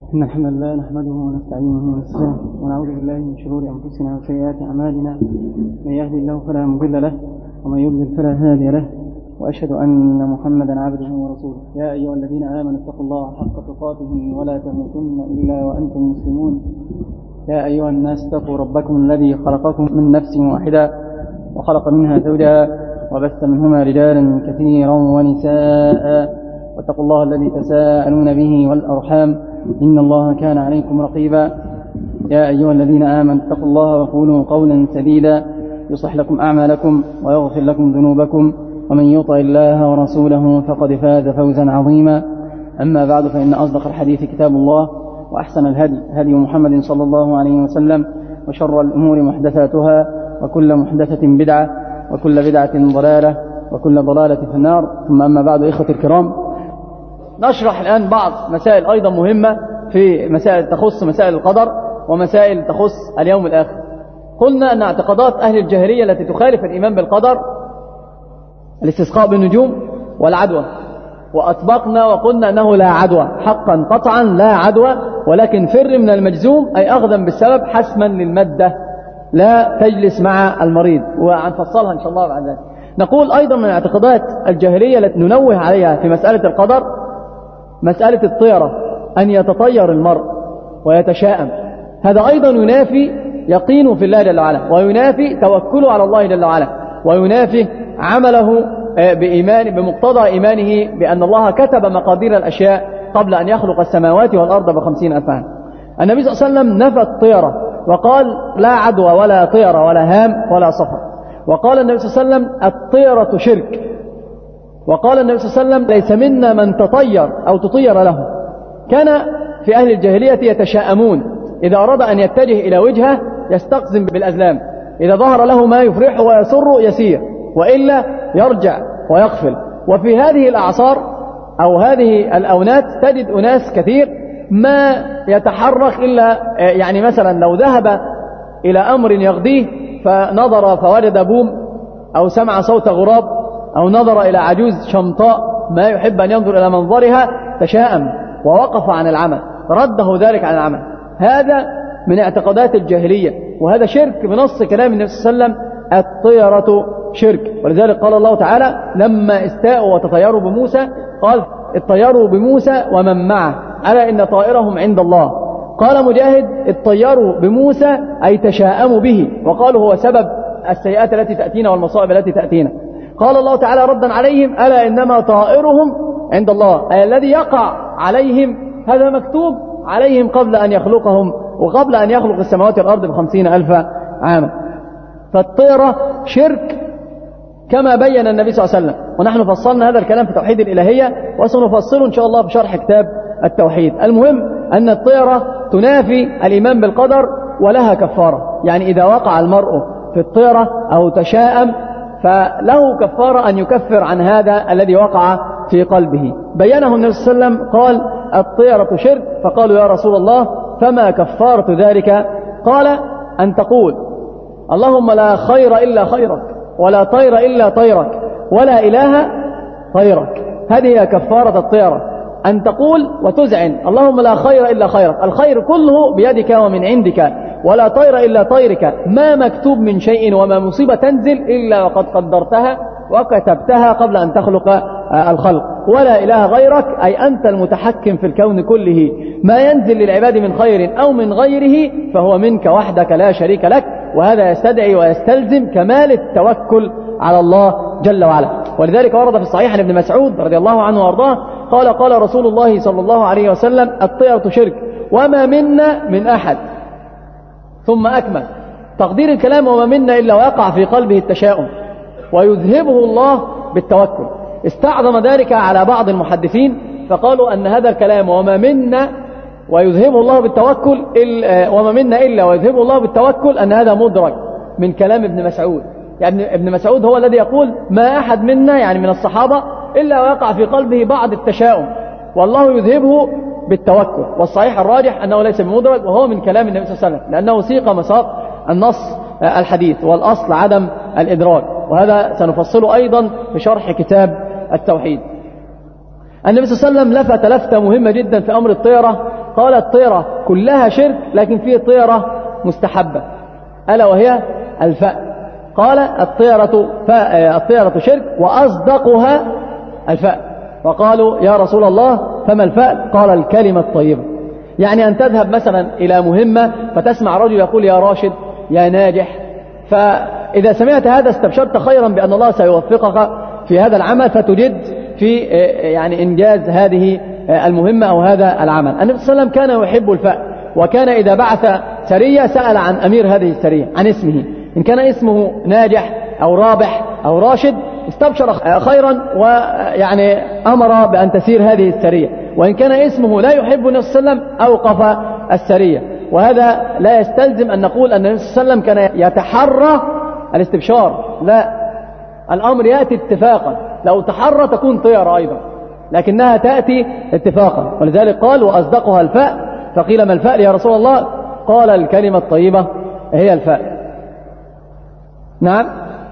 إن الحمد لله نحمده ونستعينه ونستغفره ونعوذ بالله من شرور أنفسنا وسيئات أعمالنا. من يهدي الله فلا مضل له ومن يضلل فلا هادي له، وأشهد أن محمدا عبده ورسوله. يا أيها الذين آمنوا اتقوا الله حق تقاته ولا تموتن إلا وأنتم مسلمون. يا أيها الناس اتقوا ربكم الذي خلقكم من نفس واحدة وخلق منها زوجها وبث منهما رجالا كثيرا ونساء، واتقوا الله الذي تساءلون به والأرحام إن الله كان عليكم رقيبا. يا أيها الذين آمنوا اتقوا الله وقولوا قولا سديدا يصلح لكم أعمالكم ويغفر لكم ذنوبكم، ومن يطع الله ورسوله فقد فاز فوزا عظيما. أما بعد، فإن أصدق الحديث كتاب الله، وأحسن الهدي هدي محمد صلى الله عليه وسلم، وشر الأمور محدثاتها، وكل محدثة بدعة، وكل بدعة ضلالة، وكل ضلالة في النار. ثم أما بعد، إخوتي الكرام، نشرح الآن بعض مسائل أيضا مهمة في مسائل تخص مسائل القدر ومسائل تخص اليوم الآخر. قلنا أن اعتقادات أهل الجاهلية التي تخالف الإيمان بالقدر الاستسقاء بالنجوم والعدوى، وأطبقنا وقلنا أنه لا عدوى، حقا قطعا لا عدوى، ولكن فر من المجزوم أي أخذا بالسبب حسما للمادة، لا تجلس مع المريض، وهنفصلها إن شاء الله بعد ذلك. نقول أيضا من اعتقادات الجاهلية التي ننوه عليها في مسألة القدر مسألة الطيرة، أن يتطير المرء ويتشاءم. هذا أيضا ينافي يقينه في الله جل وعلا، وينافي توكله على الله جل وعلا، وينافي عمله بمقتضى إيمانه بأن الله كتب مقادير الأشياء قبل أن يخلق السماوات والأرض ب50 ألف عام. النبي صلى الله عليه وسلم نفى الطيرة وقال لا عدوى ولا طيرة ولا هام ولا صفر. وقال النبي صلى الله عليه وسلم الطيرة شرك. وقال النبي صلى الله عليه وسلم ليس منا من تطير أو تطير له. كان في أهل الجاهلية يتشاءمون، إذا أراد أن يتجه إلى وجهه يستقزم بالأزلام، إذا ظهر له ما يفرحه ويسر يسير، وإلا يرجع ويغفل. وفي هذه الأعصار أو هذه الأونات تجد أناس كثير ما يتحرك إلا يعني مثلا لو ذهب إلى أمر يغديه فنظر فوجد بوم، أو سمع صوت غراب، أو نظر إلى عجوز شمطاء ما يحب أن ينظر إلى منظرها، تشاءم ووقف عن العمل، رده ذلك عن العمل. هذا من اعتقادات الجاهلية، وهذا شرك بنص كلام النبي صلى الله عليه وسلم، الطيرة شرك. ولذلك قال الله تعالى لما استاءوا وتطيروا بموسى قال اطيروا بموسى ومن معه ألا إن طائرهم عند الله. قال مجاهد اطيروا بموسى أي تشاءموا به، وقالوا هو سبب السيئات التي تأتينا والمصائب التي تأتينا. قال الله تعالى ردا عليهم ألا إنما طائرهم عند الله، أي الذي يقع عليهم هذا مكتوب عليهم قبل أن يخلقهم وقبل أن يخلق السماوات والأرض ب50 ألف عاما. فالطيرة شرك كما بين النبي صلى الله عليه وسلم، ونحن فصلنا هذا الكلام في توحيد الإلهية، وسنفصله إن شاء الله في شرح كتاب التوحيد. المهم أن الطيرة تنافي الإيمان بالقدر ولها كفارة، يعني إذا وقع المرء في الطيرة أو تشاءم فله كفارة أن يكفر عن هذا الذي وقع في قلبه. بينه النبي صلى الله عليه وسلم قال الطيرة شرك، فقالوا يا رسول الله فما كفارة ذلك؟ قال أن تقول اللهم لا خير إلا خيرك، ولا طير إلا طيرك، ولا إله غيرك. هذه كفارة الطيرة، أن تقول وتزعن اللهم لا خير إلا خيرك، الخير كله بيدك ومن عندك، ولا طير إلا طيرك، ما مكتوب من شيء وما مصيبة تنزل إلا وقد قدرتها وكتبتها قبل أن تخلق الخلق، ولا إله غيرك أي أنت المتحكم في الكون كله، ما ينزل للعباد من خير أو من غيره فهو منك وحدك لا شريك لك. وهذا يستدعي ويستلزم كمال التوكل على الله جل وعلا. ولذلك ورد في الصحيح عن ابن مسعود رضي الله عنه وارضاه قال قال رسول الله صلى الله عليه وسلم الطيرة شرك وما منا من أحد، ثم أكمل تقدير الكلام وما منا إلا ويقع في قلبه التشاؤم ويذهبه الله بالتوكل. استعظم ذلك على بعض المحدثين فقالوا أن هذا الكلام وما منا ويذهبه الله بالتوكل وما منا إلا ويذهبه الله بالتوكل أن هذا مدرج من كلام ابن مسعود. يعني ابن مسعود هو الذي يقول ما أحد منا يعني من الصحابة إلا ويقع في قلبه بعض التشاؤم والله يذهبه بالتوكل. والصحيح الراجح أنه ليس بمدرج، وهو من كلام النبي صلى الله عليه وسلم، لأنه سيق مساق النص الحديث، والأصل عدم الإدراج، وهذا سنفصله أيضا في شرح كتاب التوحيد. النبي صلى الله عليه وسلم لفت لفتة مهمة جدا في أمر الطيرة، قال الطيرة كلها شرك، لكن فيه طيرة مستحبة ألا وهي الفأل. قال الطيرة شرك وأصدقها الفأل. وقالوا يا رسول الله فما الفأل؟ قال الكلمة الطيبة. يعني أن تذهب مثلا إلى مهمة فتسمع رجل يقول يا راشد يا ناجح، فإذا سمعت هذا استبشرت خيرا بأن الله سيوفقك في هذا العمل فتجد في يعني إنجاز هذه المهمة أو هذا العمل. النبي صلى الله عليه وسلم كان يحب الفأل، وكان إذا بعث سرية سأل عن أمير هذه السرية عن اسمه، إن كان اسمه ناجح أو رابح أو راشد استبشر خيرا ويعني أمر بأن تسير هذه السرية، وإن كان اسمه لا يحب النبي صلى الله عليه وسلم أوقف السرية. وهذا لا يستلزم أن نقول أن النبي صلى الله عليه وسلم كان يتحرى الاستبشار، لا، الأمر يأتي اتفاقا، لو تحرى تكون طيرة أيضا، لكنها تأتي اتفاقا. ولذلك قال وأصدقها الفأل. فقيل ما الفأل يا رسول الله؟ قال الكلمة الطيبة هي الفأل. نعم،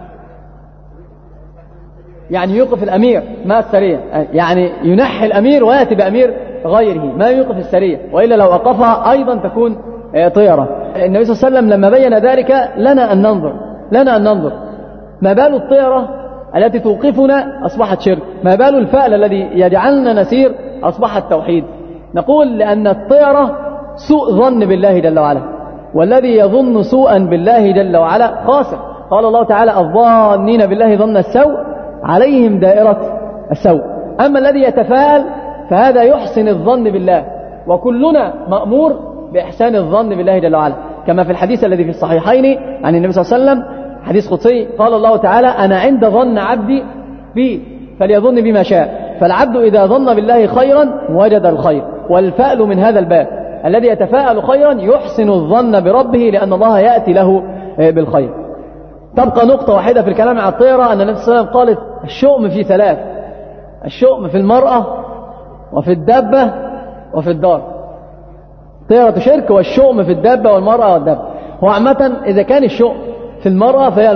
يعني يوقف الأمير ما السرية، يعني ينحي الأمير ويأتي بأمير غيره ما يوقف السرية، وإلا لو أوقفها أيضا تكون طيرة. النبي صلى الله عليه وسلم لما بين ذلك لنا أن ننظر ما بال الطيرة التي توقفنا أصبحت شرك، ما بال الفأل الذي يجعلنا نسير أصبحت توحيد. نقول لأن الطيرة سوء ظن بالله جل وعلا، والذي يظن سوءا بالله جل وعلا خاسر. قال الله تعالى الظانين بالله ظن السوء عليهم دائرة السوء. أما الذي يتفاءل فهذا يحسن الظن بالله، وكلنا مأمور بإحسان الظن بالله جل وعلا، كما في الحديث الذي في الصحيحين عن النبي صلى الله عليه وسلم حديث قدسي قال الله تعالى أنا عند ظن عبدي بي فليظن بما شاء. فالعبد إذا ظن بالله خيرا وجد الخير، والفأل من هذا الباب، الذي يتفاءل خيرا يحسن الظن بربه لأن الله يأتي له بالخير. تبقى نقطة واحدة في الكلام عن الطيرة، أن النبي صلى الله عليه وسلم قالت الشؤم في ثلاث: الشؤم في المرأة وفي الدابة وفي الدار. طيرة شرك، والشؤم في الدابة والمرأة والدابة. هو عامة إذا كان الشؤم في المرأة فهي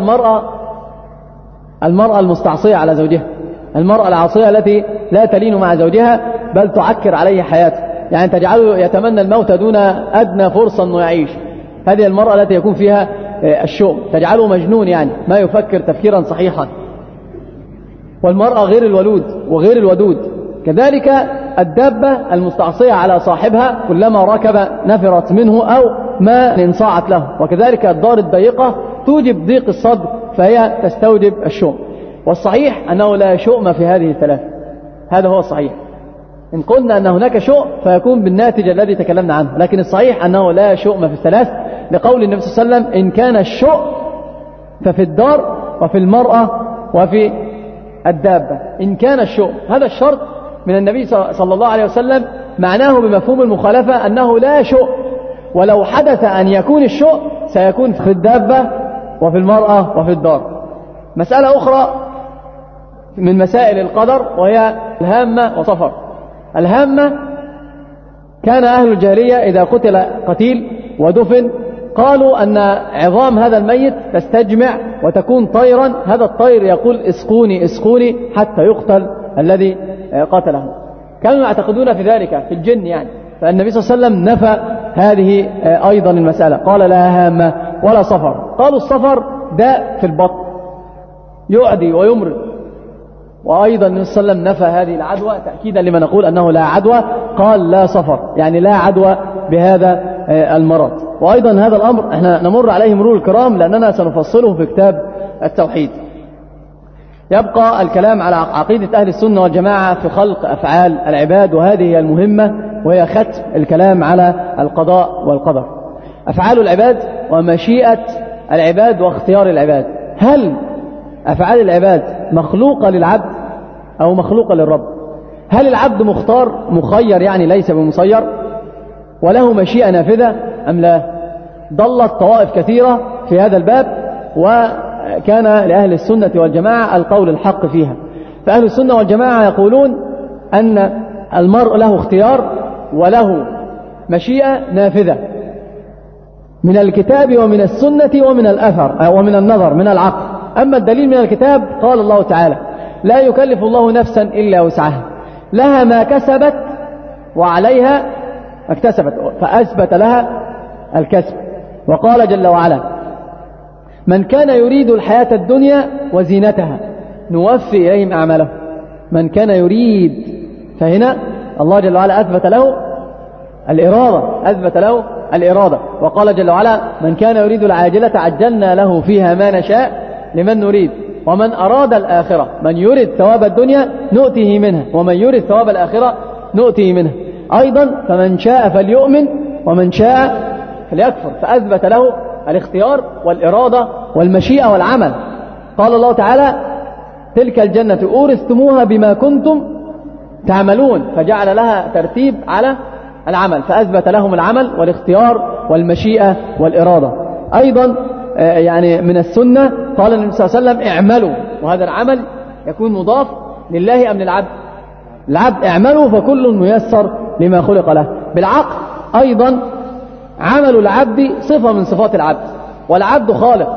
المرأة المستعصية على زوجها، المرأة العاصية التي لا تلين مع زوجها بل تعكر عليه حياته، يعني تجعله يتمنى الموت دون أدنى فرصة أنه يعيش. هذه المرأة التي يكون فيها الشؤم، تجعله مجنون، يعني ما يفكر تفكيرا صحيحا. والمرأة غير الولود وغير الودود. كذلك الدابة المستعصية على صاحبها، كلما ركب نفرت منه أو ما انصاعت له. وكذلك الدار الضيقة توجب ضيق الصدر فهي تستوجب الشؤم. والصحيح أنه لا شؤم في هذه الثلاث، هذا هو الصحيح. إن قلنا أن هناك شؤم فيكون بالناتج الذي تكلمنا عنه، لكن الصحيح أنه لا شؤم في الثلاث، لقول النبي صلى الله عليه وسلم إن كان الشؤم ففي الدار وفي المرأة وفي الدابة. إن كان الشؤم، هذا الشرط من النبي صلى الله عليه وسلم، معناه بمفهوم المخالفة أنه لا شؤم، ولو حدث أن يكون الشؤم سيكون في الدابة وفي المرأة وفي الدار. مسألة أخرى من مسائل القدر وهي الهامة وصفر. الهامة كان أهل الجاهلية إذا قتل قتيل ودفن قالوا أن عظام هذا الميت تستجمع وتكون طيرا، هذا الطير يقول اسقوني اسقوني حتى يقتل الذي قتله. كانوا يعتقدون في ذلك في الجن يعني. فالنبي صلى الله عليه وسلم نفى هذه أيضا المسألة، قال لا هامة ولا صفر. قالوا الصفر داء في البطن يعدي ويمرض، وأيضا النبي صلى الله عليه وسلم نفى هذه العدوى تأكيدا لما نقول أنه لا عدوى، قال لا صفر، يعني لا عدوى بهذا المرض. وأيضا هذا الأمر احنا نمر عليه مرور الكرام لأننا سنفصله في كتاب التوحيد. يبقى الكلام على عقيدة أهل السنة والجماعة في خلق أفعال العباد، وهذه هي المهمة، وهي ختم الكلام على القضاء والقدر. أفعال العباد ومشيئة العباد واختيار العباد. هل أفعال العباد مخلوقة للعبد أو مخلوقة للرب؟ هل العبد مختار مخير يعني ليس بمسير وله مشيئة نافذة أم لا؟ ضلت طوائف كثيرة في هذا الباب، وكان لأهل السنة والجماعة القول الحق فيها. فأهل السنة والجماعة يقولون أن المرء له اختيار وله مشيئة نافذة من الكتاب ومن السنة ومن الأثر ومن النظر من العقل. أما الدليل من الكتاب قال الله تعالى لا يكلف الله نفسا إلا وسعها، لها ما كسبت وعليها اكتسبت فأثبت لها الكسب. وقال جل وعلا: من كان يريد الحياة الدنيا وزينتها نوفي إليهم أعماله. من كان يريد، فهنا الله جل وعلا أثبت له الإرادة. وقال جل وعلا: من كان يريد العاجلة عجلنا له فيها ما نشاء لمن نريد ومن أراد الآخرة من يريد ثواب الدنيا نؤته منها ومن يريد ثواب الآخرة نؤته منها. أيضا فمن شاء فليؤمن ومن شاء فليكفر، فأثبت له الاختيار والإرادة والمشيئة والعمل. قال الله تعالى: تلك الجنة أورثتموها بما كنتم تعملون، فجعل لها ترتيب على العمل، فأثبت لهم العمل والاختيار والمشيئة والإرادة. أيضا يعني من السنة قال النبي صلى الله عليه وسلم: اعملوا، وهذا العمل يكون مضاف لله أم للعبد؟ العبد. اعملوا فكل ميسر لما خلق له. بالعقل أيضا عمل العبد صفة من صفات العبد، والعبد خالق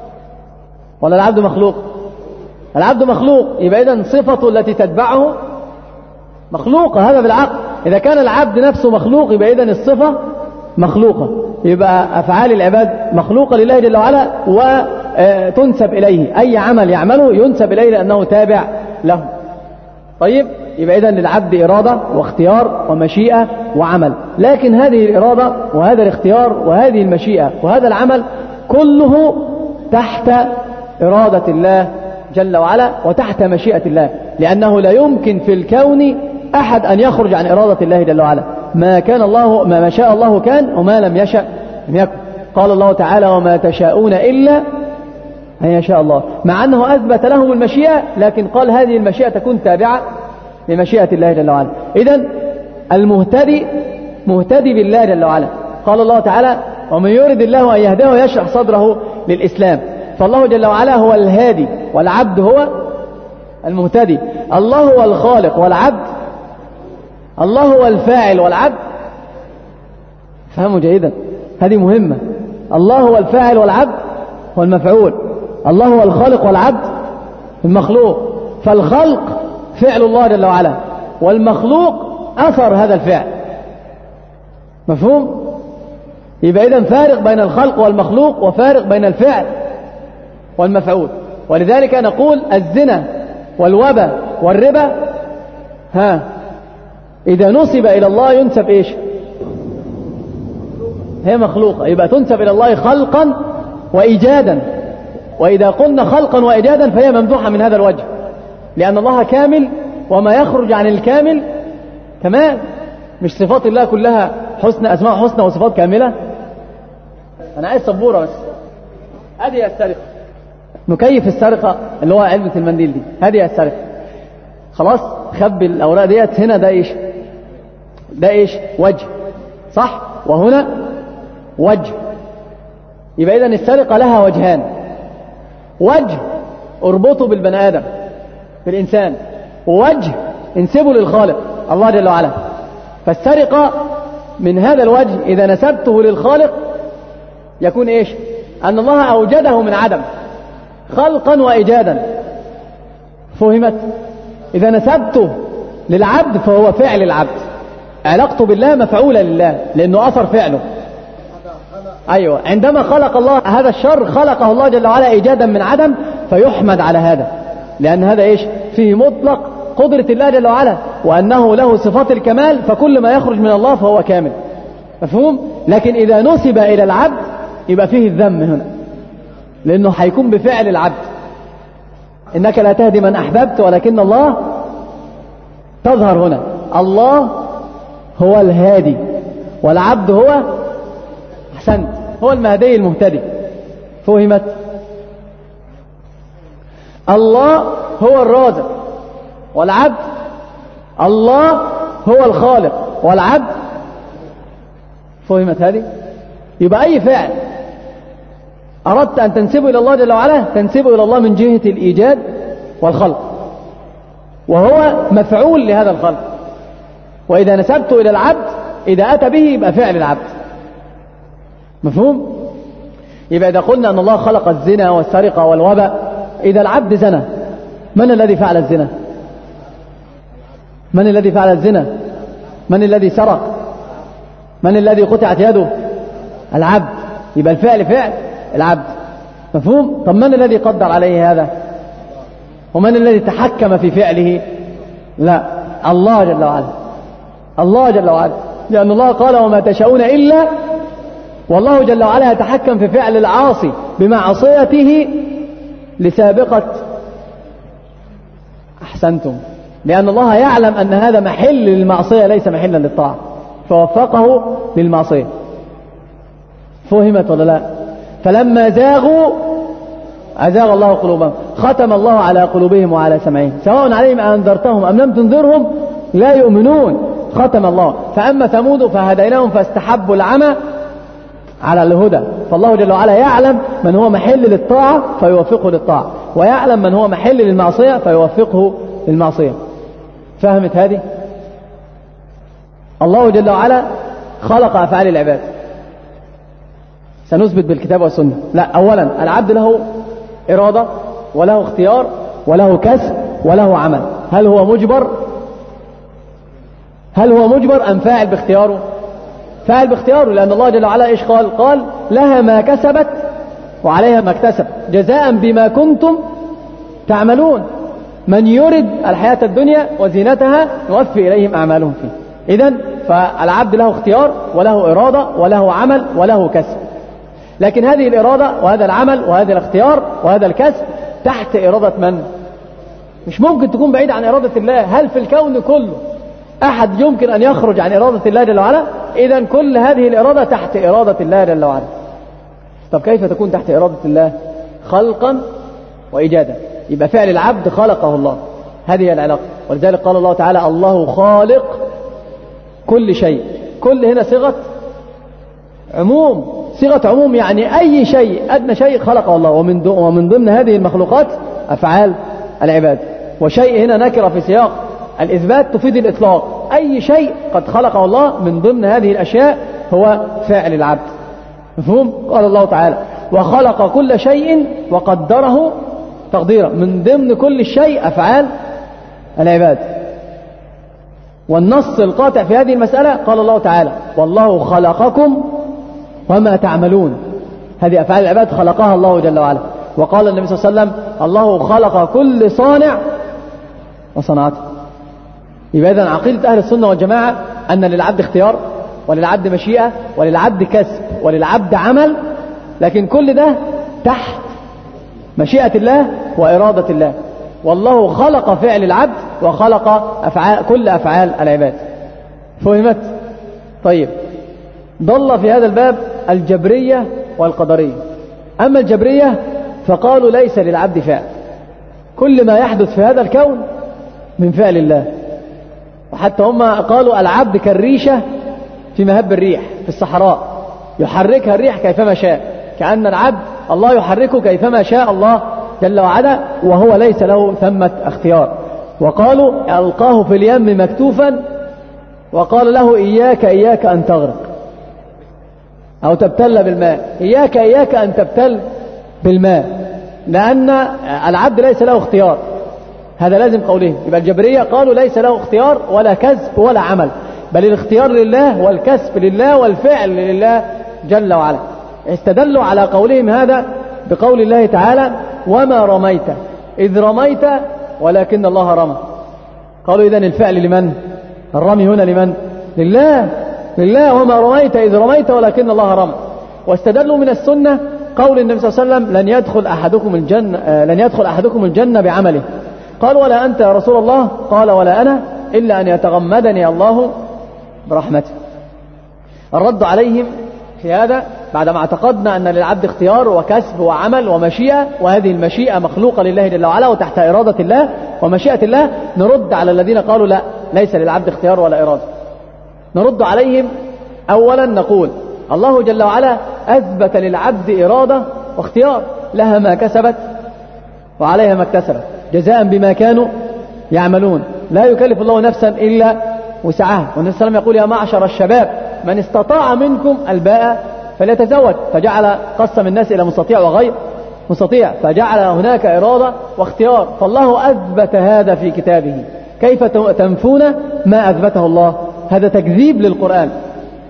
ولا العبد مخلوق؟ العبد مخلوق، يبقى إذن صفة التي تتبعه مخلوقة، هذا بالعقل. إذا كان العبد نفسه مخلوق يبقى إذن الصفة مخلوقة، يبقى أفعال العباد مخلوقة لله جل وعلا وتنسب إليه، أي عمل يعمله ينسب إليه لأنه تابع له. طيب، يبقى إذن للعبد إرادة واختيار ومشيئة وعمل، لكن هذه الإرادة وهذا الاختيار وهذه المشيئة وهذا العمل كله تحت إرادة الله جل وعلا وتحت مشيئة الله، لأنه لا يمكن في الكون أحد أن يخرج عن إرادة الله جل وعلا. ما شاء الله كان وما لم يشأ لم يكن. قال الله تعالى: وما تشاءون إلا أن يشاء الله، مع أنه أثبت لهم المشيئة، لكن قال هذه المشيئة تكون تابعة لمشيئة الله جل وعلا. إذن المهتدي مهتدي بالله جل وعلا. قال الله تعالى: ومن يرد الله أن يهديه يشرح صدره للإسلام. فالله جل وعلا هو الهادي والعبد هو المهتدي. الله هو الخالق والعبد، الله هو الفاعل والعبد. فهموا جيدا، هذه مهمة. الله هو الفاعل والعبد هو المفعول، الله هو الخالق والعبد المخلوق. فالخلق فعل الله جل وعلا، والمخلوق أثر هذا الفعل. مفهوم؟ يبقى إذن فارق بين الخلق والمخلوق وفارق بين الفعل والمفعول. ولذلك نقول الزنا والوبا والربا إذا نسب إلى الله ينسب إيش؟ هي مخلوقة، يبقى تنسب إلى الله خلقا وإيجادا. وإذا قلنا خلقا وإيجادا فهي ممدوحة من هذا الوجه، لأن الله كامل، وما يخرج عن الكامل كمال. مش صفات الله كلها حسنى، أسماء حسنى وصفات كاملة. أنا عايز سبورة بس. هذه السرقة، نكيف السرقة اللي هو علبة المنديل دي، هذه السرقة. خلاص، خبي الأوراق ديت هنا. ده إيش؟ وجه، صح؟ وهنا وجه. يبقى إذن السرقة لها وجهان: وجه اربطه بالبني آدم بالإنسان، ووجه انسبه للخالق الله جل وعلا. فالسرقة من هذا الوجه إذا نسبته للخالق يكون إيش؟ أن الله أوجده من عدم خلقا وإيجادا. فهمت؟ إذا نسبته للعبد فهو فعل العبد، علاقته بالله مفعولة لله لأنه أثر فعله. أيوة، عندما خلق الله هذا الشر خلقه الله جل وعلا إيجادا من عدم، فيحمد على هذا، لأن هذا إيش؟ فيه مطلق قدرة الله جل وعلا، وأنه له صفات الكمال، فكل ما يخرج من الله فهو كامل. مفهوم؟ لكن إذا نسب إلى العبد يبقى فيه الذم هنا، لأنه حيكون بفعل العبد. إنك لا تهدي من أحببت ولكن الله تظهر هنا. الله هو الهادي والعبد هو أحسنت هو المهدي المهتدي. فهمت؟ الله هو الرازق والعبد، الله هو الخالق والعبد. فهمت هذه؟ يبقى أي فعل أردت أن تنسبه إلى الله جل وعلا تنسبه إلى الله من جهة الإيجاد والخلق، وهو مفعول لهذا الخلق. وإذا نسبته إلى العبد إذا أتى به يبقى فعل العبد. مفهوم؟ يبقى إذا قلنا أن الله خلق الزنا والسرقة والوباء، إذا العبد زنى، من الذي فعل الزنا؟ من الذي فعل الزنا؟ من الذي سرق؟ من الذي قطعت يده؟ العبد. يبقى الفعل فعل العبد. مفهوم؟ طب من الذي قدر عليه هذا؟ ومن الذي تحكم في فعله؟ لا، الله جل وعلا. الله جل وعلا، لأن الله قال وما تشاءون إلا، والله جل وعلا يتحكم في فعل العاصي بمعصيته لسابقة. أحسنتم. لأن الله يعلم أن هذا محل للمعصية ليس محلا للطاعة، فوفقه للمعصية. فهمت ولا لا؟ فلما زاغوا أزاغ الله قلوبهم، ختم الله على قلوبهم وعلى سمعهم، سواء عليهم أنذرتهم أم لم تنذرهم لا يؤمنون. ختم الله. فأما ثمود فهديناهم فاستحبوا العمى على الهدى. فالله جل وعلا يعلم من هو محل للطاعة فيوفقه للطاعة، ويعلم من هو محل للمعصية فيوفقه للمعصية. فهمت هذه؟ الله جل وعلا خلق أفعال العباد. سنثبت بالكتاب والسنة. لا، أولا العبد له إرادة وله اختيار وله كسب وله عمل. هل هو مجبر؟ هل هو مجبر أم فاعل باختياره؟ فاعل باختياره، لأن الله جل وعلا إيش قال؟ قال لها ما كسبت وعليها ما اكتسب جزاء بما كنتم تعملون. من يرد الحياة الدنيا وزينتها نوفي إليهم أعمالهم فيه. إذن فالعبد له اختيار وله إرادة وله عمل وله كسب. لكن هذه الإرادة وهذا العمل وهذا الاختيار وهذا الكسب تحت إرادة من؟ مش ممكن تكون بعيد عن إرادة الله. هل في الكون كله أحد يمكن أن يخرج عن إرادة الله جل وعلا؟ إذن كل هذه الإرادة تحت إرادة الله جل وعلا. طب كيف تكون تحت إرادة الله؟ خلقا وإيجادا. يبقى فعل العبد خلقه الله، هذه العلاقة. ولذلك قال الله تعالى الله خالق كل شيء. كل هنا صيغة عموم، صيغة عموم، يعني أي شيء أدنى شيء خلقه الله. ومن ضمن هذه المخلوقات أفعال العباد. وشيء هنا نكرة في سياق الإثبات تفيد الإطلاق. أي شيء قد خلقه الله من ضمن هذه الأشياء هو فعل العبد. مفهوم؟ قال الله تعالى وخلق كل شيء وقدره تقديرا. من ضمن كل شيء أفعال العباد. والنص القاطع في هذه المسألة قال الله تعالى والله خلقكم وما تعملون. هذه أفعال العباد خلقها الله جل وعلا. وقال النبي صلى الله عليه وسلم الله خلق كل صانع وصنعته. يبقى إذن عقيدة أهل السنة والجماعة أن للعبد اختيار وللعبد مشيئة وللعبد كسب وللعبد عمل، لكن كل ده تحت مشيئة الله وإرادة الله. والله خلق فعل العبد وخلق كل أفعال العباد. فهمت؟ طيب، ضل في هذا الباب الجبرية والقدرية. أما الجبرية فقالوا ليس للعبد فعل، كل ما يحدث في هذا الكون من فعل الله. وحتى هم قالوا العبد كالريشة في مهب الريح في الصحراء يحركها الريح كيفما شاء، كأن العبد الله يحركه كيفما شاء الله جل وعلا، وهو ليس له ثمة اختيار. وقالوا ألقاه في اليم مكتوفا وقال له إياك أن تغرق أو تبتل بالماء. إياك أن تبتل بالماء، لأن العبد ليس له اختيار. هذا لازم قولهم. يبقى الجبرية قالوا ليس له اختيار ولا كسب ولا عمل، بل الاختيار لله والكسب لله والفعل لله جل وعلا. استدلوا على قولهم هذا بقول الله تعالى وما رميت إذ رميت ولكن الله رمى. قالوا إذن الفعل لمن؟ الرمي هنا لمن؟ لله. وما رميت إذ رميت ولكن الله رمى. واستدلوا من السنة قول النبي صلى الله عليه وسلم لن يدخل أحدكم الجنة بعمله. قال ولا أنت يا رسول الله؟ قال ولا أنا إلا أن يتغمدني الله برحمته. الرد عليهم في هذا بعدما اعتقدنا أن للعبد اختيار وكسب وعمل ومشيئة، وهذه المشيئة مخلوقة لله جل وعلا وتحت إرادة الله ومشيئة الله، نرد على الذين قالوا لا ليس للعبد اختيار ولا إرادة. نرد عليهم أولا نقول الله جل وعلا أثبت للعبد إرادة واختيار، لها ما كسبت وعليها ما اكتسبت جزاء بما كانوا يعملون. لا يكلف الله نفسا إلا وسعها. والنبي صلى الله عليه وسلم يقول يا معشر الشباب من استطاع منكم الباء فليتزوج. فجعل قسم الناس إلى مستطيع وغير مستطيع، فجعل هناك إرادة واختيار. فالله أثبت هذا في كتابه، كيف تنفون ما أثبته الله؟ هذا تكذيب للقرآن.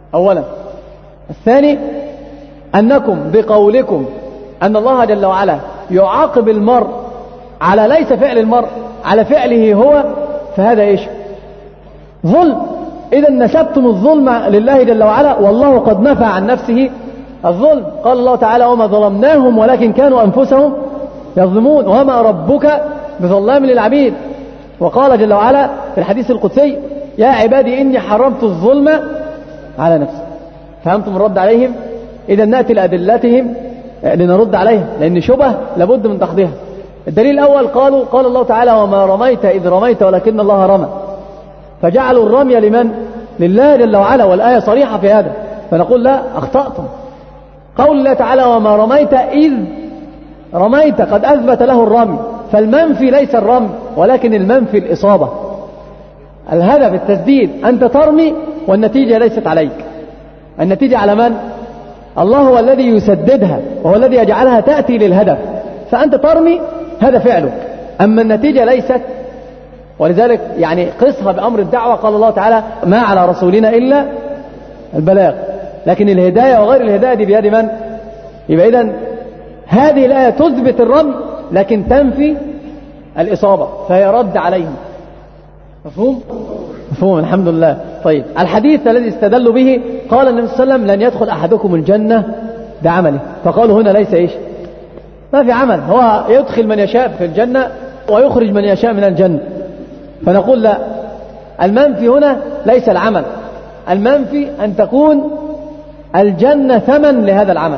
أولا. الثاني أنكم بقولكم أن الله جل وعلا يعاقب المرء على ليس فعل المرء، على فعله هو، فهذا إيش؟ ظلم. إذا نسبتم الظلم لله جل وعلا، والله قد نفى عن نفسه الظلم. قال الله تعالى: وما ظلمناهم ولكن كانوا أنفسهم يظلمون وما ربك بظلام للعبيد. وقال جل وعلا في الحديث القدسي: يا عبادي إني حرمت الظلم على نفسي. فهمتم الرد عليهم؟ إذا نأتي لأدلتهم لنرد عليها، لأن شبه لابد من تحضيرها. الدليل الأول قال الله تعالى: وما رميت إذ رميت ولكن الله رمى. فجعلوا الرمي لمن؟ لله جل وعلا، والآية صريحة في هذا. فنقول: لا، أخطأتم. قول الله تعالى: وما رميت إذ رميت قد أثبت له الرمي، فالمنفي ليس الرمي ولكن المنفي الإصابة. الهدف التسديد، أنت ترمي والنتيجة ليست عليك، النتيجة على من؟ الله هو الذي يسددها وهو الذي يجعلها تأتي للهدف، فأنت ترمي، هذا فعلك، أما النتيجة ليست. ولذلك يعني قصها بأمر الدعوة. قال الله تعالى: ما على رسولنا إلا البلاغ، لكن الهداية وغير الهداية دي بيد من؟ يبقى إذن هذه الآية تثبت الرمي لكن تنفي الإصابة، فهي رد عليهم. مفهوم؟ مفهوم، الحمد لله. طيب، الحديث الذي استدلوا به قال النبي صلى الله عليه وسلم: لن يدخل أحدكم الجنة بعمله. فقالوا هنا ليس إيش؟ ما في عمل، هو يدخل من يشاء في الجنة ويخرج من يشاء من الجنة. فنقول: لا، المنفي هنا ليس العمل، المنفي أن تكون الجنة ثمن لهذا العمل.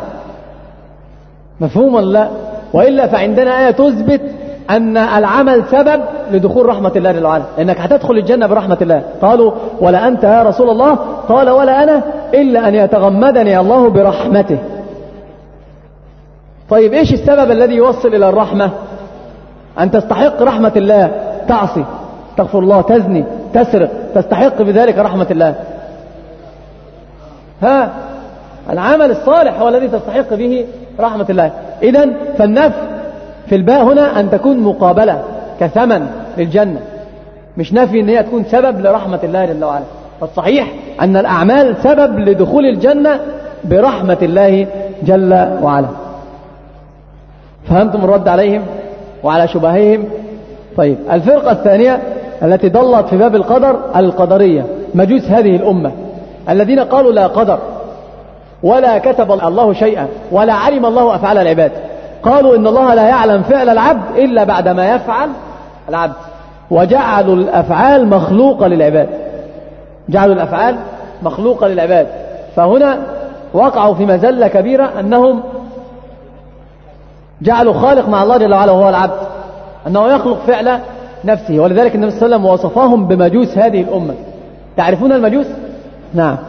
مفهوم ولا لا؟ وإلا فعندنا آية تثبت أن العمل سبب لدخول رحمة الله جل وعلا، لأنك هتدخل الجنة برحمة الله. قالوا: ولا أنت يا رسول الله؟ قال: ولا أنا إلا أن يتغمدني الله برحمته. طيب، إيش السبب الذي يوصل إلى الرحمة؟ أن تستحق رحمة الله، تعصي، تغفر الله، تزني، تسرق، تستحق بذلك رحمة الله. العمل الصالح هو الذي تستحق به رحمة الله. إذن فالنفي في الباء هنا أن تكون مقابلة كثمن للجنة، مش نفي أن هي تكون سبب لرحمة الله جل وعلا. فالصحيح أن الأعمال سبب لدخول الجنة برحمة الله جل وعلا. فهمتم الرد عليهم وعلى شبههم؟ طيب، الفرقة الثانية التي ضلت في باب القدر القدرية، مجوس هذه الأمة الذين قالوا: لا قدر ولا كتب الله شيئا ولا علم الله أفعال العباد. قالوا: إن الله لا يعلم فعل العبد إلا بعد ما يفعل العبد، وجعلوا الأفعال مخلوقة للعباد، جعلوا الأفعال مخلوقة للعباد. فهنا وقعوا في مزلة كبيرة، أنهم جعلوا خالق مع الله جل وعلا وهو العبد، أنه يخلق فعل نفسه. ولذلك النبي صلى الله عليه وسلم وصفهم بمجوس هذه الأمة. تعرفون المجوس؟ نعم،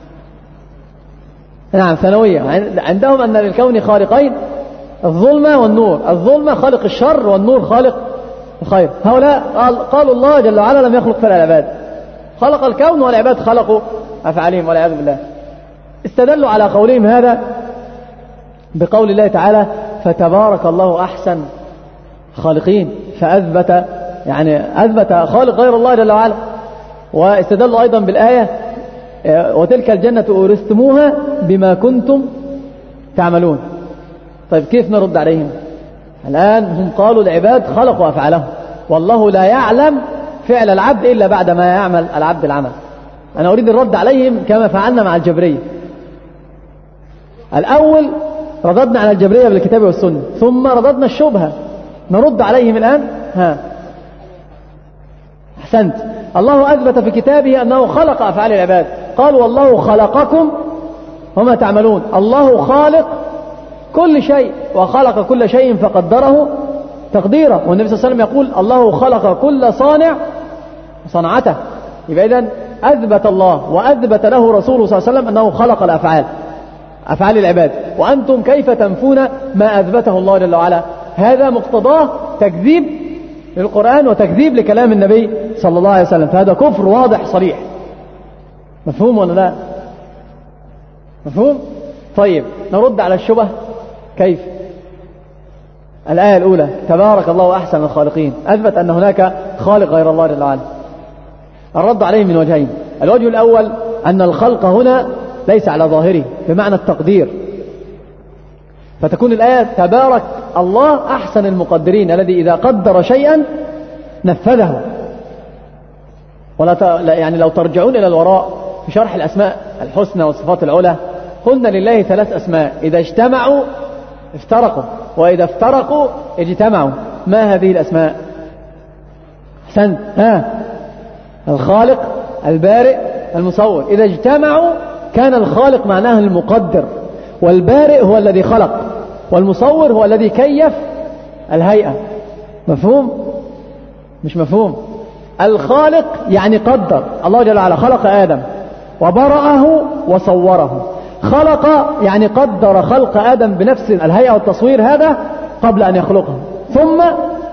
ثانوية. عندهم أن للكون خالقين، الظلمة والنور. الظلمة خالق الشر والنور خالق الخير. هؤلاء قالوا الله جل وعلا لم يخلق فعل العباد، خلق الكون والعباد خلقوا أفعالهم والعياذ بالله. استدلوا على قولهم هذا بقول الله تعالى: فتبارك الله أحسن خالقين، فأثبت أثبت خالق غير الله جل وعلا. واستدلوا أيضا بالآية: وتلك الجنة أورثتموها بما كنتم تعملون. طيب، كيف نرد عليهم؟ الآن هم قالوا العباد خلقوا أفعالهم، والله لا يعلم فعل العبد إلا بعد ما يعمل العبد العمل. أنا أريد الرد عليهم كما فعلنا مع الجبرية. الأول رددنا على الجبرية بالكتاب والسنة، ثم رددنا الشبهة. نرد عليهم الآن. أحسنت. الله أثبت في كتابه أنه خلق أفعال العباد. قال: والله خلقكم وما تعملون. الله خالق كل شيء، وخلق كل شيء فقدره تقديره. والنبي صلى الله عليه وسلم يقول: الله خلق كل صانع صنعته. يبقى إذن أثبت الله وأثبت له رسوله صلى الله عليه وسلم أنه خلق الأفعال، أفعال العباد. وأنتم كيف تنفون ما أثبته الله جل وعلا؟ هذا مقتضاه تكذيب للقرآن وتكذيب لكلام النبي صلى الله عليه وسلم، فهذا كفر واضح صريح. مفهوم ولا لا؟ مفهوم؟ طيب، نرد على الشبه. كيف؟ الآية الأولى: تبارك الله أحسن الخالقين، أثبت أن هناك خالق غير الله جل وعلا. الرد عليه من وجهين. الوجه الأول أن الخلق هنا ليس على ظاهره بمعنى التقدير، فتكون الآية تبارك الله أحسن المقدرين الذي إذا قدر شيئا نفذه. يعني لو ترجعون إلى الوراء في شرح الأسماء الحسنى والصفات العلى قلنا لله 3 أسماء، إذا اجتمعوا افترقوا، وإذا افترقوا اجتمعوا. ما هذه الأسماء؟ أحسنت، الخالق، البارئ، المصور. إذا اجتمعوا كان الخالق معناه المقدر، والبارئ هو الذي خلق، والمصور هو الذي كيف الهيئة. مفهوم؟ مش مفهوم؟ الخالق يعني قدر، الله جل وعلا خلق آدم وبرأه وصوره. خلق يعني قدر خلق آدم بنفس الهيئة والتصوير هذا قبل أن يخلقه، ثم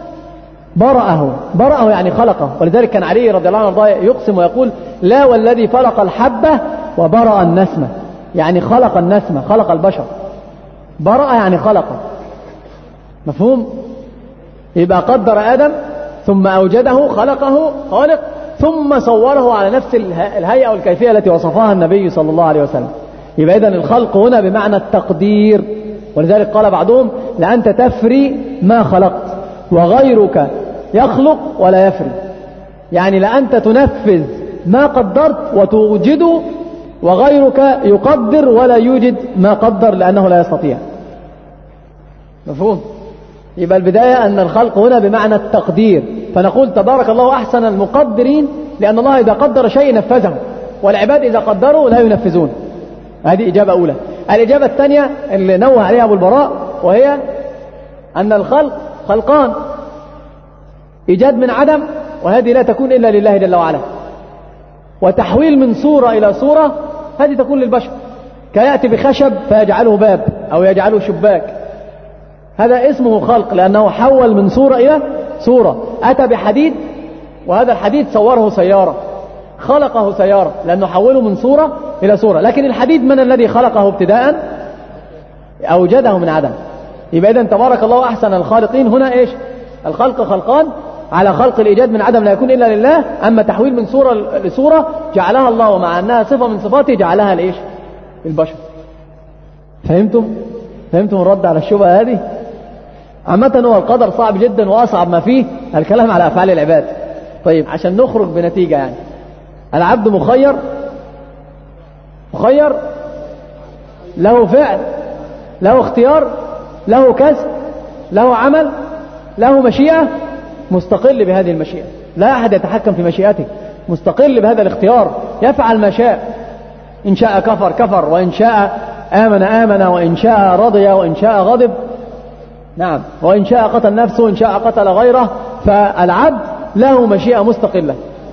برأه يعني خلقه. ولذلك كان علي رضي الله عنه يقسم ويقول لا والذي فلق الحبة وبرأ النسمة، يعني خلق النسمة، خلق البشر. برأ يعني خلقه. مفهوم؟ يبقى قدر آدم ثم أوجده، خلقه خالق، ثم صوره على نفس الهيئة والكيفية التي وصفها النبي صلى الله عليه وسلم. يبقى إذن الخلق هنا بمعنى التقدير. ولذلك قال بعضهم لأنت تفري ما خلقت وغيرك يخلق ولا يفري، يعني لأنت تنفذ ما قدرت وتوجده، وغيرك يقدر ولا يوجد ما قدر لأنه لا يستطيع. مفهوم؟ يبقى البداية أن الخلق هنا بمعنى التقدير، فنقول تبارك الله أحسن المقدرين، لأن الله إذا قدر شيء نفذه، والعباد إذا قدروا لا ينفذون. هذه إجابة أولى. الإجابة الثانية اللي نوه عليها أبو البراء، وهي أن الخلق خلقان، إيجاد من عدم، وهذه لا تكون إلا لله جل وعلا، وتحويل من صورة إلى صورة هذه تكون للبشر، كيأتي بخشب فيجعله باب أو يجعله شباك، هذا اسمه خلق، لأنه حول من صورة إلى صورة. أتى بحديد وهذا الحديد صوره سيارة، خلقه سيارة لأنه حوله من صورة إلى صورة. لكن الحديد من الذي خلقه ابتداء؟ أوجده من عدم. يبقى إذن تبارك الله أحسن الخالقين هنا إيش؟ الخلق خلقان على خلق الإيجاد من عدم لا يكون إلا لله، أما تحويل من صورة لصورة جعلها الله، ومع أنها صفة من صفاته جعلها لإيش؟ البشر. فهمتم الرد على الشبهة هذه؟ عامة هو القدر صعب جدا، وأصعب ما فيه الكلام على أفعال العباد. طيب عشان نخرج بنتيجة، يعني العبد مخير له فعل، له اختيار، له كسب، له عمل، له مشيئة، مستقل بهذه المشيئة، لا أحد يتحكم في مشيئته، مستقل بهذا الاختيار، يفعل ما شاء، إن شاء كفر، وإن شاء آمن، وإن شاء رضي، وإن شاء غضب، نعم، وإن شاء قتل نفسه، وإن شاء قتل غيره. فالعبد له مشيئة مستقلة.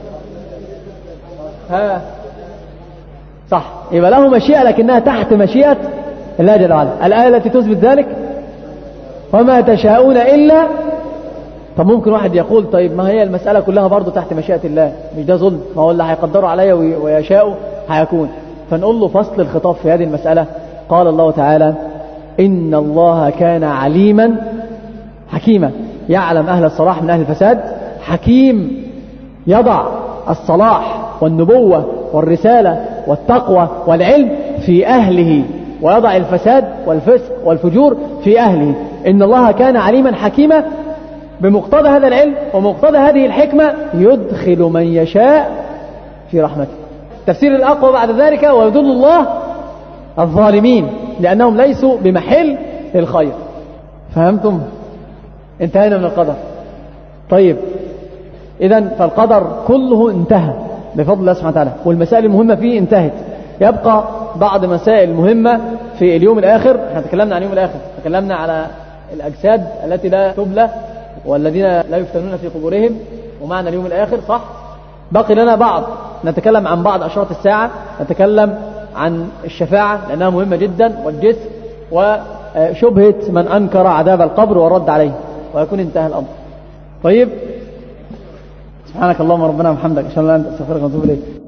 صح، يبقى له مشيئة لكنها تحت مشيئة الله جل وعلا. الآية التي تثبت ذلك وما تشاءون إلا. طب ممكن واحد يقول طيب ما هي المسألة كلها برضو تحت مشيئة الله، مش ده ظلم؟ ما هو اللي هيقدروا عليا ويشاءوا هيكون. فنقول له فصل الخطاب في هذه المسألة. قال الله تعالى إن الله كان عليما حكيما، يعلم أهل الصلاح من أهل الفساد، حكيم يضع الصلاح والنبوة والرسالة والتقوى والعلم في أهله، ويضع الفساد والفسق والفجور في أهله. إن الله كان عليما حكيما، بمقتضى هذا العلم ومقتضى هذه الحكمة يدخل من يشاء في رحمته. تفسير الأقوى بعد ذلك ويدل الله الظالمين لأنهم ليسوا بمحل الخير. فهمتم؟ انتهينا من القدر. طيب إذن فالقدر كله انتهى بفضل الله سبحانه وتعالى، والمسائل المهمة فيه انتهت. يبقى بعض مسائل مهمة في اليوم الآخر. احنا تكلمنا عن اليوم الآخر، تكلمنا على الأجساد التي لا تبلى والذين لا يفتنون في قبورهم ومعنى اليوم الآخر، صح؟ بقي لنا بعض، نتكلم عن بعض أشراط الساعة، نتكلم عن الشفاعة لأنها مهمة جدا، والجسم، وشبهة من أنكر عذاب القبر والرد عليه، ويكون انتهى الأمر. طيب، سبحانك اللهم ربنا وبحمدك، أشهد أن لا إله إلا أنت، أستغفرك وأتوب إليك.